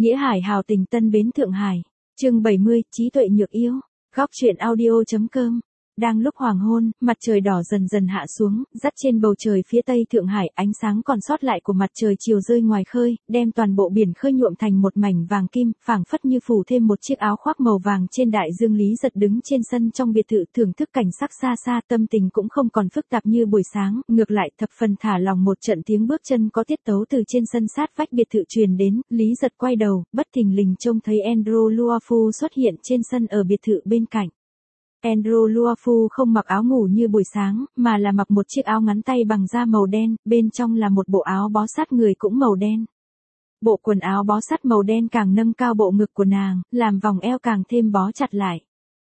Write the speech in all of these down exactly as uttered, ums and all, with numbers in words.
Nghĩa Hải hào tình Tân Bến Thượng Hải. Chương bảy mươi, trí tuệ nhược yêu. Góc truyện audio.com. Đang lúc hoàng hôn, mặt trời đỏ dần dần hạ xuống, dắt trên bầu trời phía tây Thượng Hải, ánh sáng còn sót lại của mặt trời chiều rơi ngoài khơi, đem toàn bộ biển khơi nhuộm thành một mảnh vàng kim, phảng phất như phủ thêm một chiếc áo khoác màu vàng trên đại dương. Lý Giật đứng trên sân trong biệt thự thưởng thức cảnh sắc xa xa, tâm tình cũng không còn phức tạp như buổi sáng, ngược lại thập phần thả lòng. Một trận tiếng bước chân có tiết tấu từ trên sân sát vách biệt thự truyền đến, Lý Giật quay đầu, bất thình lình trông thấy Andrew Luofu xuất hiện trên sân ở biệt thự bên cạnh. Andrew Luofu không mặc áo ngủ như buổi sáng, mà là mặc một chiếc áo ngắn tay bằng da màu đen, bên trong là một bộ áo bó sát người cũng màu đen. Bộ quần áo bó sát màu đen càng nâng cao bộ ngực của nàng, làm vòng eo càng thêm bó chặt lại.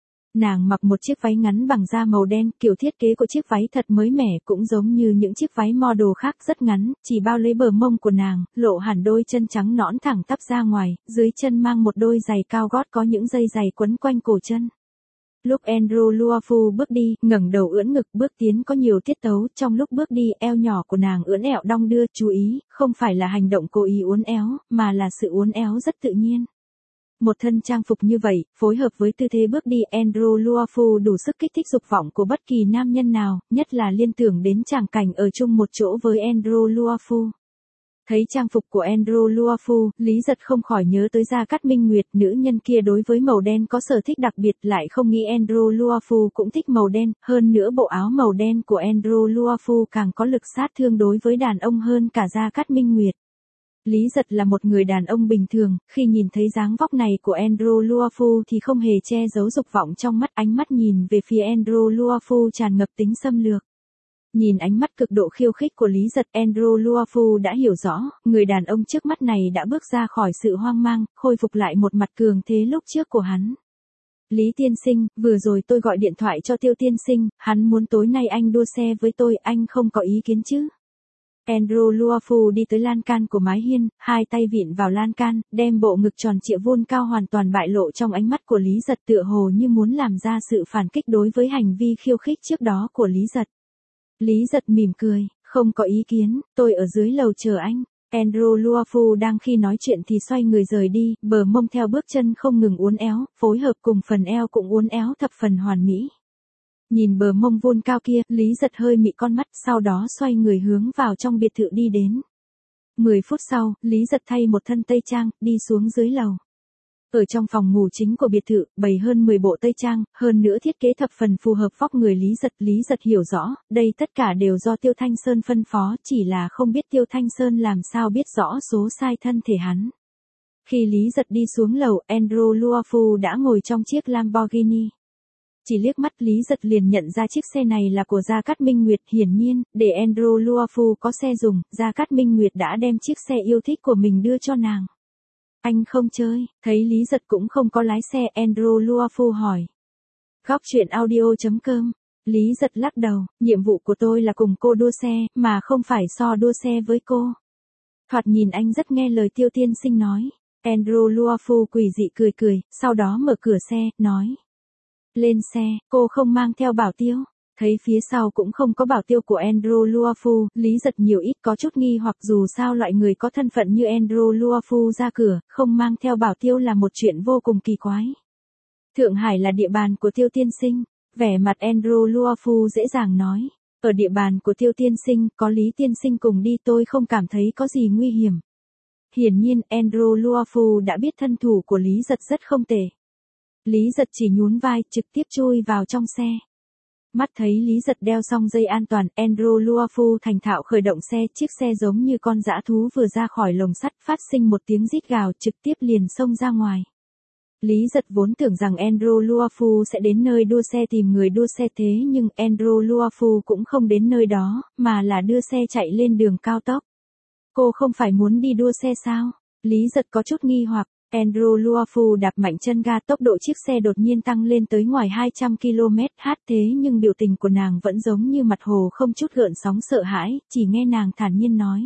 Nàng mặc một chiếc váy ngắn bằng da màu đen, kiểu thiết kế của chiếc váy thật mới mẻ, cũng giống như những chiếc váy model khác, rất ngắn, chỉ bao lấy bờ mông của nàng, lộ hẳn đôi chân trắng nõn thẳng tắp ra ngoài, dưới chân mang một đôi giày cao gót có những dây giày quấn quanh cổ chân. Lúc Andrew Luofu bước đi, ngẩng đầu ưỡn ngực bước tiến có nhiều tiết tấu, trong lúc bước đi eo nhỏ của nàng ưỡn ẹo đong đưa, chú ý, không phải là hành động cố ý uốn éo, mà là sự uốn éo rất tự nhiên. Một thân trang phục như vậy, phối hợp với tư thế bước đi Andrew Luofu đủ sức kích thích dục vọng của bất kỳ nam nhân nào, nhất là liên tưởng đến tràng cảnh ở chung một chỗ với Andrew Luofu. Thấy trang phục của Andrew Luofu, Lý Giật không khỏi nhớ tới Gia Cát Minh Nguyệt, nữ nhân kia đối với màu đen có sở thích đặc biệt, lại không nghĩ Andrew Luofu cũng thích màu đen, hơn nữa bộ áo màu đen của Andrew Luofu càng có lực sát thương đối với đàn ông hơn cả Gia Cát Minh Nguyệt. Lý Giật là một người đàn ông bình thường, khi nhìn thấy dáng vóc này của Andrew Luofu thì không hề che giấu dục vọng trong mắt, ánh mắt nhìn về phía Andrew Luofu tràn ngập tính xâm lược. Nhìn ánh mắt cực độ khiêu khích của Lý Giật, Andrew Luofu đã hiểu rõ, người đàn ông trước mắt này đã bước ra khỏi sự hoang mang, khôi phục lại một mặt cường thế lúc trước của hắn. Lý tiên sinh, vừa rồi tôi gọi điện thoại cho Tiêu tiên sinh, hắn muốn tối nay anh đua xe với tôi, anh không có ý kiến chứ? Andrew Luofu đi tới lan can của mái hiên, hai tay vịn vào lan can, đem bộ ngực tròn trịa vuông cao hoàn toàn bại lộ trong ánh mắt của Lý Giật, tựa hồ như muốn làm ra sự phản kích đối với hành vi khiêu khích trước đó của Lý Giật. Lý Giật mỉm cười, không có ý kiến, tôi ở dưới lầu chờ anh. Andrew Luofu đang khi nói chuyện thì xoay người rời đi, bờ mông theo bước chân không ngừng uốn éo, phối hợp cùng phần eo cũng uốn éo thập phần hoàn mỹ. Nhìn bờ mông vuông cao kia, Lý Giật hơi mị con mắt, sau đó xoay người hướng vào trong biệt thự đi đến. Mười phút sau, Lý Giật thay một thân tây trang, đi xuống dưới lầu. Ở trong phòng ngủ chính của biệt thự, bày hơn mười bộ tây trang, hơn nữa thiết kế thập phần phù hợp vóc người Lý Giật. Lý Giật hiểu rõ, đây tất cả đều do Tiêu Thanh Sơn phân phó, chỉ là không biết Tiêu Thanh Sơn làm sao biết rõ số size thân thể hắn. Khi Lý Giật đi xuống lầu, Andrew Luofu đã ngồi trong chiếc Lamborghini. Chỉ liếc mắt Lý Giật liền nhận ra chiếc xe này là của Gia Cát Minh Nguyệt, hiển nhiên, để Andrew Luofu có xe dùng, Gia Cát Minh Nguyệt đã đem chiếc xe yêu thích của mình đưa cho nàng. Anh không chơi, thấy Lý Giật cũng không có lái xe, Andrew Luofu hỏi. Góc truyện audio.com. Lý Giật lắc đầu, nhiệm vụ của tôi là cùng cô đua xe, mà không phải so đua xe với cô. Thoạt nhìn anh rất nghe lời Tiêu tiên sinh nói. Andrew Luofu quỷ dị cười cười, sau đó mở cửa xe, nói. Lên xe, cô không mang theo bảo tiêu. Thấy phía sau cũng không có bảo tiêu của Andrew Luofu, Lý Giật nhiều ít có chút nghi hoặc, dù sao loại người có thân phận như Andrew Luofu ra cửa, không mang theo bảo tiêu là một chuyện vô cùng kỳ quái. Thượng Hải là địa bàn của Tiêu tiên sinh, vẻ mặt Andrew Luofu dễ dàng nói. Ở địa bàn của Tiêu tiên sinh, có Lý tiên sinh cùng đi tôi không cảm thấy có gì nguy hiểm. Hiển nhiên, Andrew Luofu đã biết thân thủ của Lý Giật rất không tệ. Lý Giật chỉ nhún vai, trực tiếp chui vào trong xe. Mắt thấy Lý Giật đeo xong dây an toàn, Andrew Luofu thành thạo khởi động xe, chiếc xe giống như con dã thú vừa ra khỏi lồng sắt, phát sinh một tiếng rít gào, trực tiếp liền xông ra ngoài. Lý Giật vốn tưởng rằng Andrew Luofu sẽ đến nơi đua xe tìm người đua xe, thế nhưng Andrew Luofu cũng không đến nơi đó, mà là đưa xe chạy lên đường cao tốc. Cô không phải muốn đi đua xe sao? Lý Giật có chút nghi hoặc. Andrew Luofu đạp mạnh chân ga, tốc độ chiếc xe đột nhiên tăng lên tới ngoài hai trăm ki lô mét h, thế nhưng biểu tình của nàng vẫn giống như mặt hồ không chút gợn sóng sợ hãi, chỉ nghe nàng thản nhiên nói.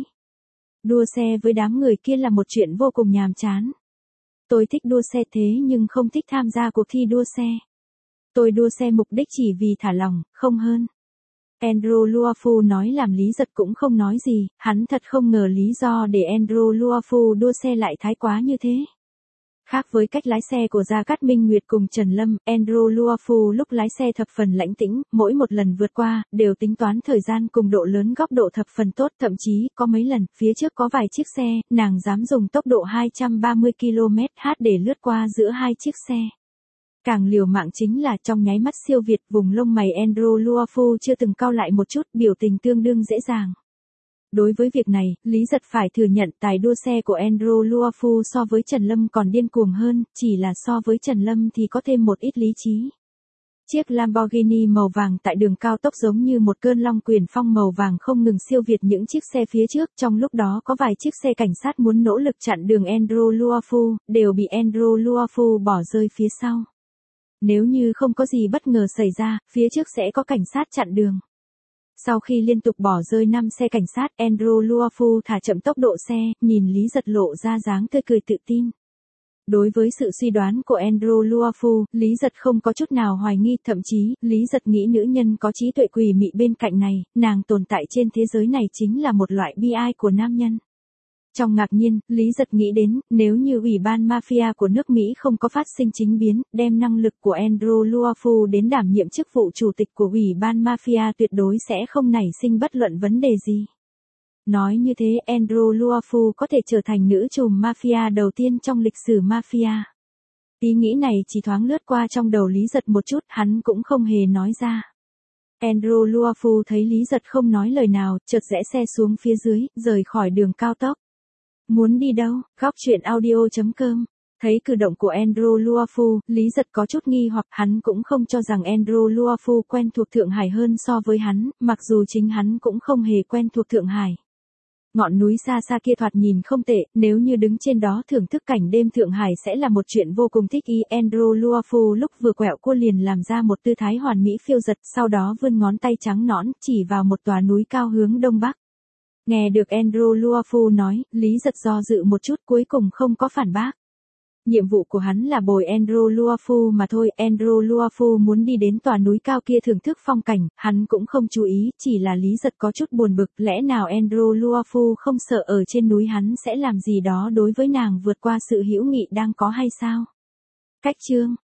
Đua xe với đám người kia là một chuyện vô cùng nhàm chán. Tôi thích đua xe thế nhưng không thích tham gia cuộc thi đua xe. Tôi đua xe mục đích chỉ vì thả lỏng, không hơn. Andrew Luofu nói làm Lý Giật cũng không nói gì, hắn thật không ngờ lý do để Andrew Luofu đua xe lại thái quá như thế. Khác với cách lái xe của Gia Cát Minh Nguyệt cùng Trần Lâm, Andrew Luofu lúc lái xe thập phần lãnh tĩnh, mỗi một lần vượt qua, đều tính toán thời gian cùng độ lớn góc độ thập phần tốt, thậm chí, có mấy lần, phía trước có vài chiếc xe, nàng dám dùng tốc độ hai trăm ba mươi ki lô mét h để lướt qua giữa hai chiếc xe. Càng liều mạng chính là trong nháy mắt siêu việt, vùng lông mày Andrew Luofu chưa từng cau lại một chút, biểu tình tương đương dễ dàng. Đối với việc này, Lý Giật phải thừa nhận tài đua xe của Andrew Luofu so với Trần Lâm còn điên cuồng hơn, chỉ là so với Trần Lâm thì có thêm một ít lý trí. Chiếc Lamborghini màu vàng tại đường cao tốc giống như một cơn long quyền phong màu vàng không ngừng siêu việt những chiếc xe phía trước, trong lúc đó có vài chiếc xe cảnh sát muốn nỗ lực chặn đường Andrew Luofu, đều bị Andrew Luofu bỏ rơi phía sau. Nếu như không có gì bất ngờ xảy ra, phía trước sẽ có cảnh sát chặn đường. Sau khi liên tục bỏ rơi năm xe cảnh sát, Andrew Luofu thả chậm tốc độ xe, nhìn Lý Giật lộ ra dáng tươi cười tự tin. Đối với sự suy đoán của Andrew Luofu, Lý Giật không có chút nào hoài nghi, thậm chí, Lý Giật nghĩ nữ nhân có trí tuệ quỷ mị bên cạnh này, nàng tồn tại trên thế giới này chính là một loại bi ai của nam nhân. Trong ngạc nhiên, Lý Giật nghĩ đến, nếu như ủy ban mafia của nước Mỹ không có phát sinh chính biến, đem năng lực của Andrew Luofu đến đảm nhiệm chức vụ chủ tịch của ủy ban mafia tuyệt đối sẽ không nảy sinh bất luận vấn đề gì. Nói như thế, Andrew Luofu có thể trở thành nữ trùm mafia đầu tiên trong lịch sử mafia. Ý nghĩ này chỉ thoáng lướt qua trong đầu Lý Giật một chút, hắn cũng không hề nói ra. Andrew Luofu thấy Lý Giật không nói lời nào, chợt rẽ xe xuống phía dưới, rời khỏi đường cao tốc. Muốn đi đâu? Góc truyện audio chấm com. Thấy cử động của Andrew Luofu, Lý Giật có chút nghi hoặc hắn cũng không cho rằng Andrew Luofu quen thuộc Thượng Hải hơn so với hắn, mặc dù chính hắn cũng không hề quen thuộc Thượng Hải. Ngọn núi xa xa kia thoạt nhìn không tệ, nếu như đứng trên đó thưởng thức cảnh đêm Thượng Hải sẽ là một chuyện vô cùng thích ý. Andrew Luofu lúc vừa quẹo cua liền làm ra một tư thái hoàn mỹ phiêu dật, sau đó vươn ngón tay trắng nõn, chỉ vào một tòa núi cao hướng đông bắc. Nghe được Andrew Luofu nói, Lý Giật do dự một chút cuối cùng không có phản bác. Nhiệm vụ của hắn là bồi Andrew Luofu mà thôi, Andrew Luofu muốn đi đến tòa núi cao kia thưởng thức phong cảnh, hắn cũng không chú ý, chỉ là Lý Giật có chút buồn bực, lẽ nào Andrew Luofu không sợ ở trên núi hắn sẽ làm gì đó đối với nàng vượt qua sự hữu nghị đang có hay sao? Cách chương